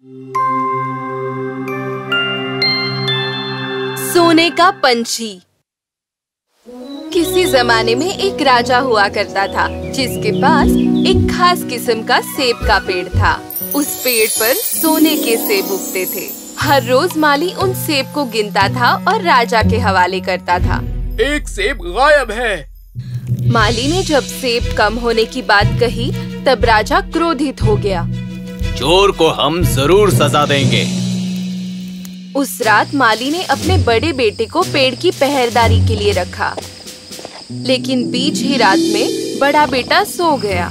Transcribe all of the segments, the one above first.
सोने का पंछी। किसी जमाने में एक राजा हुआ करता था जिसके पास एक खास किस्म का सेब का पेड़ था। उस पेड़ पर सोने के सेब उगते थे। हर रोज माली उन सेब को गिनता था और राजा के हवाले करता था। एक सेब गायब है। माली ने जब सेब कम होने की बात कही तब राजा क्रोधित हो गया। चोर को हम जरूर सजा देंगे। उस रात माली ने अपने बड़े बेटे को पेड़ की पहरेदारी के लिए रखा, लेकिन बीच ही रात में बड़ा बेटा सो गया।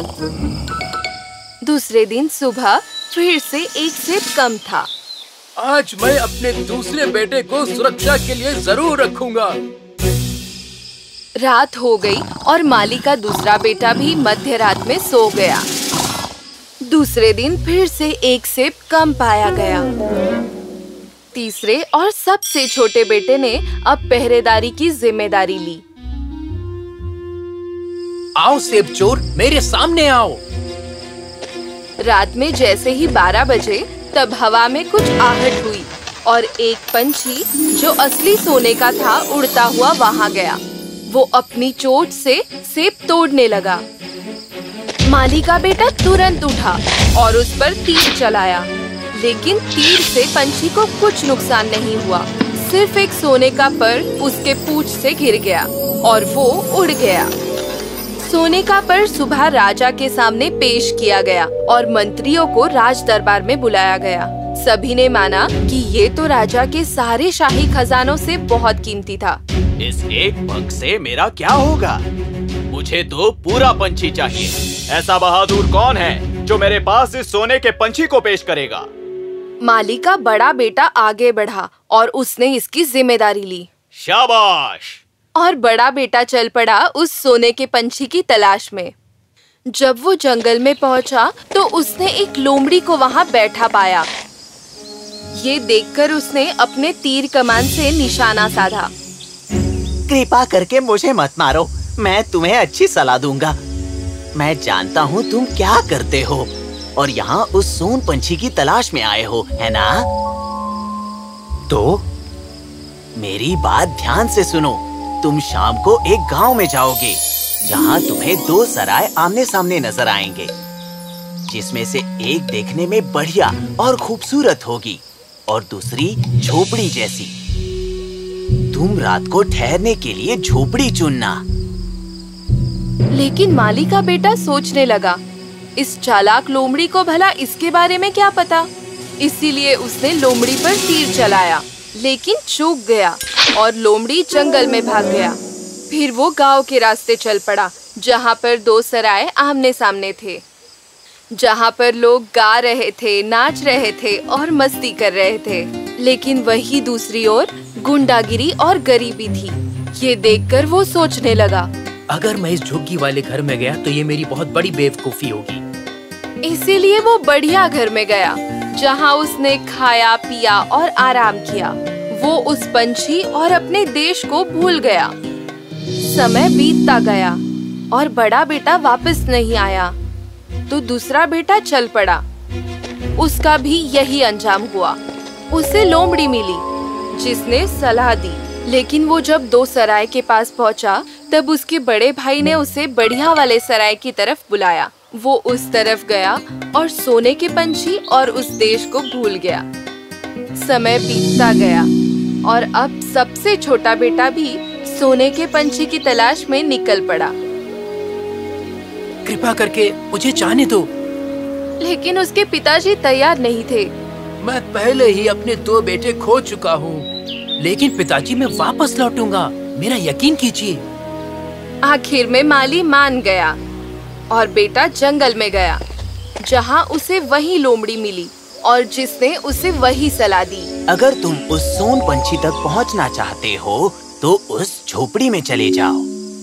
दूसरे दिन सुबह फिर से एक सेब कम था। आज मैं अपने दूसरे बेटे को सुरक्षा के लिए जरूर रखूंगा। रात हो गई और माली का दूसरा बेटा भी मध्य रात में सो गया। दूसरे दिन फिर से एक सेब कम पाया गया। तीसरे और सबसे छोटे बेटे ने अब पहरेदारी की जिम्मेदारी ली। आओ सेब चोर, मेरे सामने आओ। रात में जैसे ही 12 बजे तब हवा में कुछ आहट हुई और एक पंछी जो असली सोने का था उड़ता हुआ वहां गया। वो अपनी चोंच से सेब तोड़ने लगा। माली का बेटा तुरंत उठा और उस पर तीर चलाया, लेकिन तीर से पंछी को कुछ नुकसान नहीं हुआ। सिर्फ एक सोने का पर उसके पूंछ से गिर गया और वो उड़ गया। सोने का पर सुबह राजा के सामने पेश किया गया और मंत्रियों को राज दरबार में बुलाया गया। सभी ने माना कि ये तो राजा के सारे शाही खजानों से बहुत कीमती था। इस एक पंख से मेरा क्या होगा? मुझे तो पूरा पंछी चाहिए। ऐसा बहादुर कौन है जो मेरे पास इस सोने के पंछी को पेश करेगा? माली का बड़ा बेटा आगे बढ़ा और उसने इसकी जिम्मेदारी ली। शाबाश! और बड़ा बेटा चल पड़ा उस सोने के पंछी की तलाश में। जब वो जंगल में पहुंचा तो उसने एक लोमड़ी को वहां बैठा पाया। ये देखकर उसने अपने तीर कमान से निशाना साधा। कृपा करके मुझे मत मारो, मैं तुम्हें अच्छी सलाह दूंगा। मैं जानता हूँ तुम क्या करते हो और यहाँ उस सोन पंछी की तलाश में आए हो, है ना? तो मेरी बात ध्यान से सुनो। तुम शाम को एक गांव में जाओगे जहाँ तुम्हें 2 सराय आमने सामने नजर आएंगे, जिसमें से एक देखने में बढ़िया और खूबसूरत होगी और दूसरी झोपड़ी जैसी। तुम रात को ठहरने के लिए झोपड़ी चुनना। लेकिन माली का बेटा सोचने लगा, इस चालाक लोमड़ी को भला इसके बारे में क्या पता। इसीलिए उसने लोमड़ी पर तीर चलाया, लेकिन चूक गया और लोमड़ी जंगल में भाग गया। फिर वो गांव के रास्ते चल पड़ा जहाँ पर 2 सराय आमने सामने थे, जहाँ पर लोग गा रहे थे, नाच रहे थे और मस्ती कर रहे थे। लेकिन वही दूसरी ओर गुंडागिरी और गरीबी थी। ये देखकर वो सोचने लगा, अगर मैं इस झुग्गी वाले घर में गया तो ये मेरी बहुत बड़ी बेवकूफी होगी। इसीलिए वो बढ़िया घर में गया जहाँ उसने खाया पिया और आराम किया। वो उस पंछी और अपने देश को भूल गया। समय बीतता गया और बड़ा बेटा वापस नहीं आया तो दूसरा बेटा चल पड़ा। उसका भी यही अंजाम हुआ। उसे लोमड़ी मिली जिसने सलाह दी, लेकिन वो जब 2 सराय के पास पहुंचा तब उसके बड़े भाई ने उसे बढ़िया वाले सराय की तरफ बुलाया। वो उस तरफ गया और सोने के पंछी और उस देश को भूल गया। समय बीतता गया और अब सबसे छोटा बेटा भी सोने के पंछी की तलाश में निकल पड़ा। कृपा करके मुझे जाने दो। लेकिन उसके पिताजी तैयार नहीं थे। मैं पहले ही अपने 2 बेटे खो चुका हूँ, लेकिन पिताजी मैं वापस लौटूंगा, मेरा यकीन कीजिए। आखिर में माली मान गया और बेटा जंगल में गया जहाँ उसे वही लोमड़ी मिली और जिसने उसे वही सलाह दी। अगर तुम उस सोन पंछी तक पहुँचना चाहते हो तो उस झोपड़ी में चले जाओ।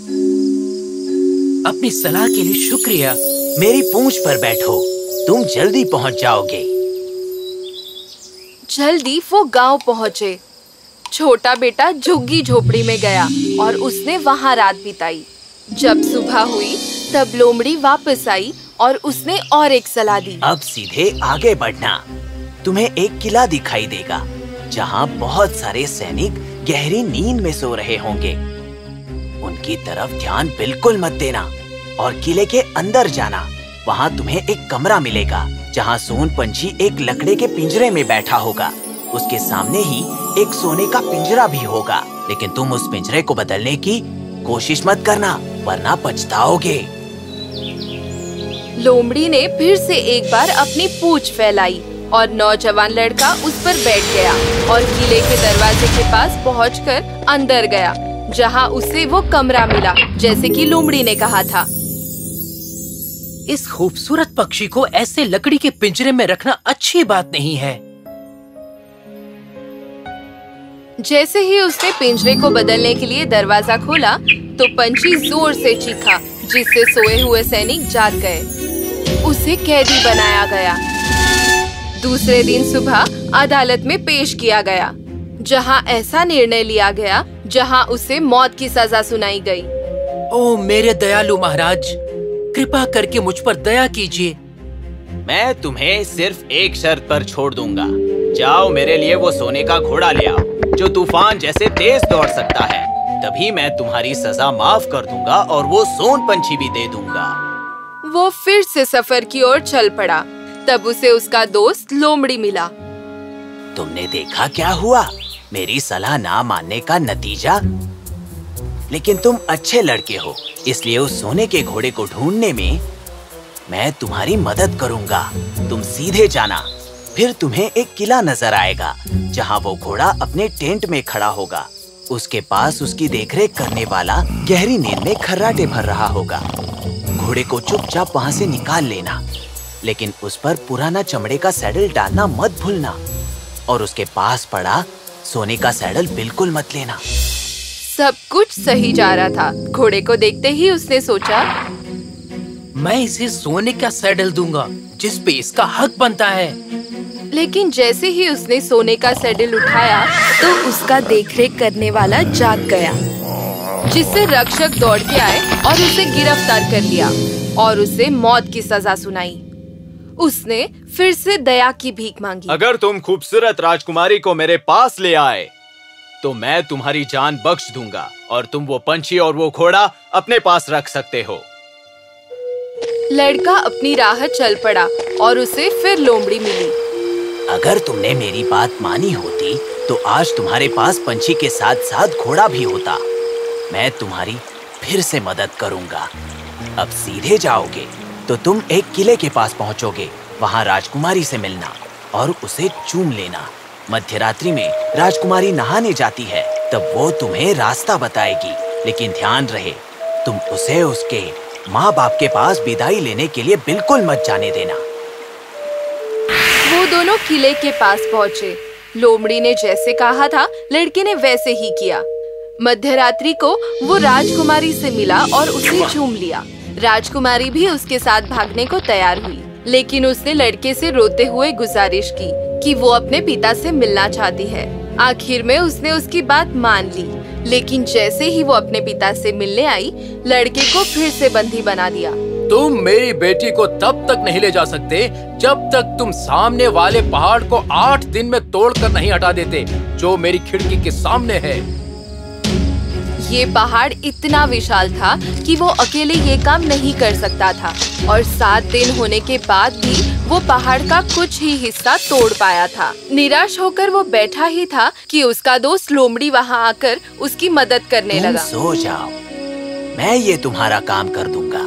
अपनी सलाह के लिए शुक्रिया। मेरी पूंछ पर बैठो, तुम जल्दी पहुँच जाओगे। जल्दी वो गांव पहुँचे। छोटा बेटा झुग्गी झोपड़ी में गया और उसने वहाँ रात बिताई। जब सुबह हुई तब लोमड़ी वापस आई और उसने और एक सलाह दी। अब सीधे आगे बढ़ना। तुम्हें एक किला दिखाई देगा जहाँ बहुत सारे सैनिक गहरी नींद में सो रहे होंगे। उनकी तरफ ध्यान बिल्कुल मत देना और किले के अंदर जाना। वहाँ तुम्हें एक कमरा मिलेगा जहाँ सोन पंछी एक लकड़े के पिंजरे में बैठा होगा। उसके सामने ही एक सोने का पिंजरा भी होगा, लेकिन तुम उस पिंजरे को बदलने की कोशिश मत करना वरना पछताओगे। लोमड़ी ने फिर से एक बार अपनी पूंछ फैलाई और नौजवान लड़का उस पर बैठ गया और किले के दरवाजे के पास पहुंचकर अंदर गया, जहां उसे वो कमरा मिला जैसे कि लोमड़ी ने कहा था। इस खूबसूरत पक्षी को ऐसे लकड़ी के पिंजरे में रखना अच्छी बात नहीं है। जैसे ही उसने पिंजरे को बदलने के लिए दरवाजा खोला तो पंछी जोर से चीखा, जिससे सोए हुए सैनिक जाग गए। उसे कैदी बनाया गया। दूसरे दिन सुबह अदालत में पेश किया गया, जहां ऐसा निर्णय लिया गया जहां उसे मौत की सजा सुनाई गई। ओह मेरे दयालु महाराज, कृपा करके मुझ पर दया कीजिए। मैं तुम्हें सिर्फ एक शर्त पर छोड़ दूंगा। जाओ मेरे लिए वो सोने का घोड़ा ले आओ जो तूफान जैसे तेज दौड़ सकता है। तभी मैं तुम्हारी सजा माफ कर दूंगा और वो सोन पंछी भी दे दूंगा। वो फिर से सफर की ओर चल पड़ा। तब उसे उसका दोस्त लोमड़ी मिला। तुमने देखा क्या हुआ? मेरी सलाह ना मानने का नतीजा। लेकिन तुम अच्छे लड़के हो, इसलिए उस सोने के घोड़े को ढूंढने में मैं तुम्हारी मदद करूंगा। तुम सीधे जाना, फिर तुम्हें एक किला नजर आएगा जहां वो घोड़ा अपने टेंट में खड़ा होगा। उसके पास उसकी देखरेख करने वाला गहरी नींद में खर्राटे भर रहा होगा। घोड़े को चुपचाप वहां से निकाल लेना, लेकिन उस पर पुराना चमड़े का सैडल डालना मत भूलना और उसके पास पड़ा सोने का सैडल बिल्कुल मत लेना। सब कुछ सही जा रहा था। घोड़े को देखते ही उसने सोचा, मैं इसे सोने का सैडल दूंगा जिस पे इसका हक बनता है। लेकिन जैसे ही उसने सोने का सैडल उठाया तो उसका देखरेख करने वाला जाग गया, जिससे रक्षक दौड़ के आए और उसे गिरफ्तार कर लिया और उसे मौत की सजा सुनाई। उसने फिर से दया की भीख मांगी। अगर तुम खूबसूरत राजकुमारी को मेरे पास ले आए तो मैं तुम्हारी जान बख्श दूंगा और तुम वो पंछी और वो घोड़ा अपने पास रख सकते हो। लड़का अपनी राह चल पड़ा और उसे फिर लोमड़ी मिली। अगर तुमने मेरी बात मानी होती तो आज तुम्हारे पास पंछी के साथ साथ घोड़ा भी होता। मैं तुम्हारी फिर से मदद करूंगा। अब सीधे जाओगे तो तुम एक किले के पास पहुंचोगे। वहां राजकुमारी से मिलना और उसे चूम लेना। मध्यरात्रि में राजकुमारी नहाने जाती है, तब वो तुम्हें रास्ता बताएगी। लेकिन ध्यान रहे, तुम उसे उसके माँ बाप के पास विदाई लेने के लिए बिल्कुल मत जाने देना। वो दोनों किले के पास पहुँचे। लोमड़ी ने जैसे कहा था, लड़के ने वैसे ही किया। मध्यरात्रि को वो राजकुमारी से मिला और उसे चूम लिया। राजकुमारी भी उसके साथ भागने को तैयार हुई, लेकिन उसने लड़के से रोते हुए गुजारिश की कि वो अपने पिता से मिलना चाहती है। आखिर में उसने उसकी बात मान ली, लेकिन जैसे ही वो अपने पिता से मिलने आई, लड़के को फिर से बंदी बना दिया। तुम मेरी बेटी को तब तक नहीं ले जा सकते जब तक तुम सामने वाले पहाड़ को 8 दिन में तोड़कर नहीं हटा देते, जो मेरी खिड़की के सामने है। ये पहाड़ इतना विशाल था कि वो अकेले ये काम नहीं कर सकता था, और 7 दिन होने के बाद भी वो पहाड़ का कुछ ही हिस्सा तोड़ पाया था। निराश होकर वो बैठा ही था कि उसका दोस्त लोमड़ी वहाँ आकर उसकी मदद करने लगा। सो जाओ, मैं ये तुम्हारा काम कर दूंगा।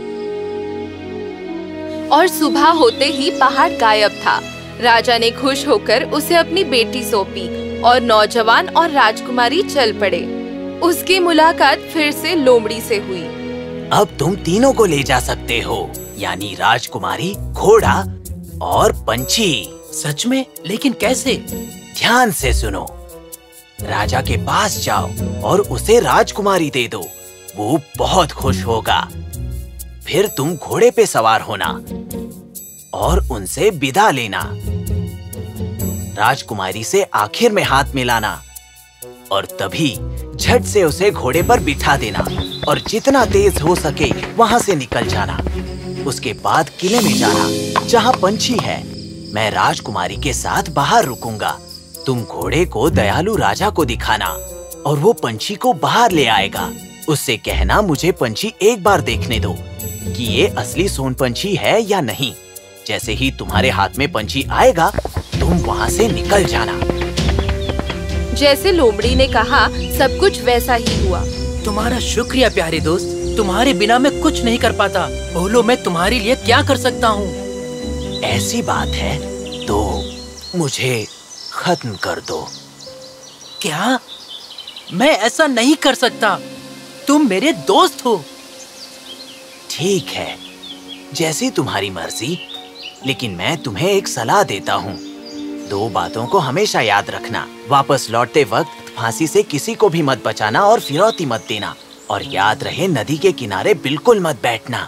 और सुबह होते ही पहाड़ गायब था। राजा ने खुश होकर उसे अपनी बेटी सौंपी और नौजवान और राजकुमारी चल पड़े। उसकी मुलाकात फिर से लोमड़ी से हुई। अब तुम तीनों को ले जा सकते हो, यानी राजकुमारी, घोड़ा और पंछी। सच में? लेकिन कैसे? ध्यान से सुनो। राजा के पास जाओ और उसे राजकुमारी दे दो। वो बहुत खुश होगा। फिर तुम घोड़े पे सवार होना और उनसे विदा लेना। राजकुमारी से आखिर में हाथ मिलाना और तभी झट से उसे घोड़े पर बिठा देना और जितना तेज हो सके वहां से निकल जाना। उसके बाद किले में जाना जहां पंछी है। मैं राजकुमारी के साथ बाहर रुकूंगा। तुम घोड़े को दयालु राजा को दिखाना और वो पंछी को बाहर ले आएगा। उससे कहना मुझे पंछी एक बार देखने दो कि ये असली सोन पंछी है या नहीं। जैसे ही तुम्हारे हाथ में पंछी आएगा, तुम वहाँ से निकल जाना। जैसे लोमड़ी ने कहा, सब कुछ वैसा ही हुआ। तुम्हारा शुक्रिया प्यारे दोस्त, तुम्हारे बिना मैं कुछ नहीं कर पाता। बोलो, मैं तुम्हारे लिए क्या कर सकता हूँ? ऐसी बात है तो मुझे खत्म कर दो। क्या? मैं ऐसा नहीं कर सकता। तुम मेरे दोस्त हो। ठीक है, जैसी तुम्हारी मर्जी, लेकिन मैं तुम्हें एक सलाह देता हूँ। 2 बातों को हमेशा याद रखना। वापस लौटते वक्त फांसी से किसी को भी मत बचाना और फिरौती मत देना। और याद रहे, नदी के किनारे बिल्कुल मत बैठना।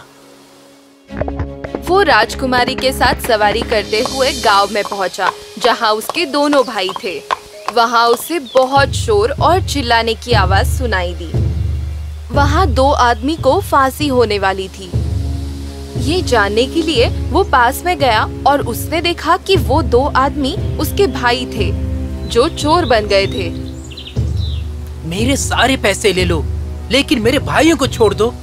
वो राजकुमारी के साथ सवारी करते हुए गांव में पहुंचा, जहां उसके दोनों भाई थे। वहां उसे बहुत शोर और चिल्लाने की आवाज सुनाई दी। वहां 2 आदमी को फांसी होने वाली थी। ये जानने के लिए वो पास में गया और उसने देखा कि वो 2 आदमी उसके भाई थे, जो चोर बन गए थे। मेरे सारे पैसे ले लो, लेकिन मेरे भाइयों को छोड़ दो।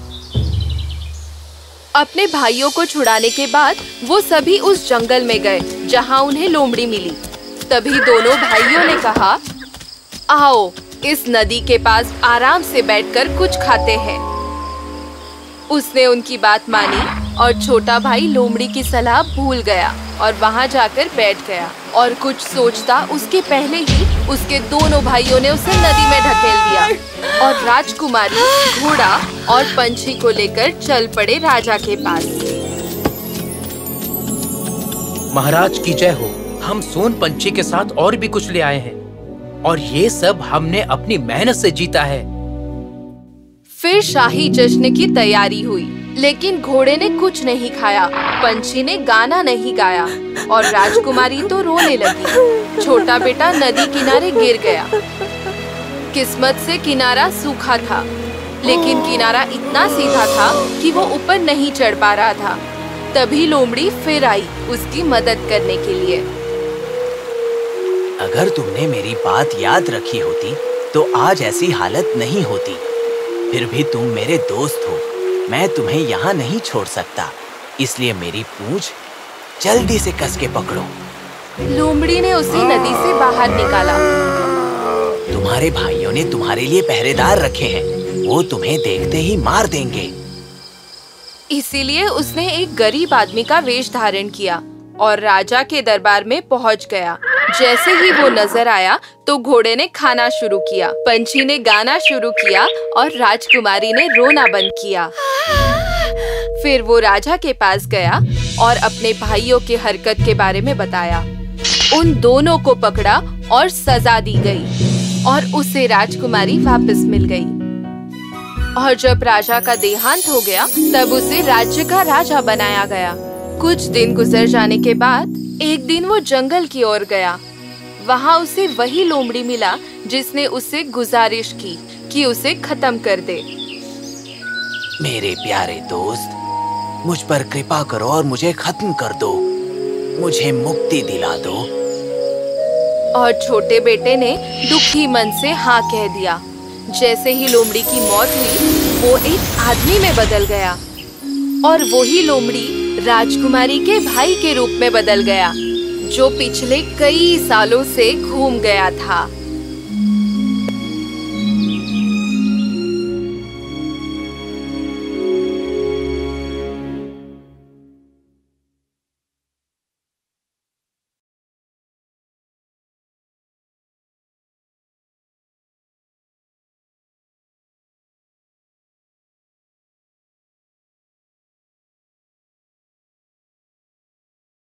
अपने भाइयों को छुड़ाने के बाद वो सभी उस जंगल में गए जहां उन्हें लोमड़ी मिली। तभी दोनों भाइयों ने कहा, आओ इस नदी के पास आराम से बैठकर कुछ खाते हैं। उसने उनकी बात मानी और छोटा भाई लोमड़ी की सलाह भूल गया और वहां जाकर बैठ गया। और कुछ सोचता उसके पहले ही उसके दोनों भाइयों ने उसे नदी में ढकेल दिया और राजकुमारी, घोड़ा और पंछी को लेकर चल पड़े राजा के पास। महाराज की जय हो। हम सोन पंछी के साथ और भी कुछ ले आए हैं और ये सब हमने अपनी मेहनत से जीता है। फिर शाही जश्न की तैयारी हुई, लेकिन घोड़े ने कुछ नहीं खाया, पंछी ने गाना नहीं गाया और राजकुमारी तो रोने लगी। छोटा बेटा नदी किनारे गिर गया। किस्मत से किनारा सूखा था, लेकिन किनारा इतना सीधा था कि वो ऊपर नहीं चढ़ पा रहा था। तभी लोमड़ी फिर आई उसकी मदद करने के लिए। अगर तुमने मेरी बात याद रखी होती तो आज ऐसी हालत नहीं होती। फिर भी तुम मेरे दोस्त हो, मैं तुम्हें यहाँ नहीं छोड़ सकता, इसलिए मेरी पूंछ जल्दी से कस के पकड़ो। लोमड़ी ने उसे नदी से बाहर निकाला। तुम्हारे भाइयों ने तुम्हारे लिए पहरेदार रखे हैं, वो तुम्हें देखते ही मार देंगे। इसीलिए उसने एक गरीब आदमी का वेश धारण किया और राजा के दरबार में पहुंच गया। जैसे ही वो नजर आया तो घोड़े ने खाना शुरू किया, पंछी ने गाना शुरू किया और राजकुमारी ने रोना बंद किया। फिर वो राजा के पास गया और अपने भाइयों की हरकत के बारे में बताया। उन दोनों को पकड़ा और सजा दी गई और उसे राजकुमारी वापस मिल गई। और जब राजा का देहांत हो गया तब उसे राज्य का राजा बनाया गया। कुछ दिन गुजर जाने के बाद एक दिन वो जंगल की ओर गया। वहाँ उसे वही लोमड़ी मिला जिसने उससे गुजारिश की कि उसे खत्म कर दे। मेरे प्यारे दोस्त, मुझ पर कृपा करो और मुझे खत्म कर दो, मुझे मुक्ति दिला दो। और छोटे बेटे ने दुखी मन से हाँ कह दिया। जैसे ही लोमड़ी की मौत हुई वो एक आदमी में बदल गया और वही लोमड़ी राजकुमारी के भाई के रूप में बदल गया, जो पिछले कई सालों से घूम गया था।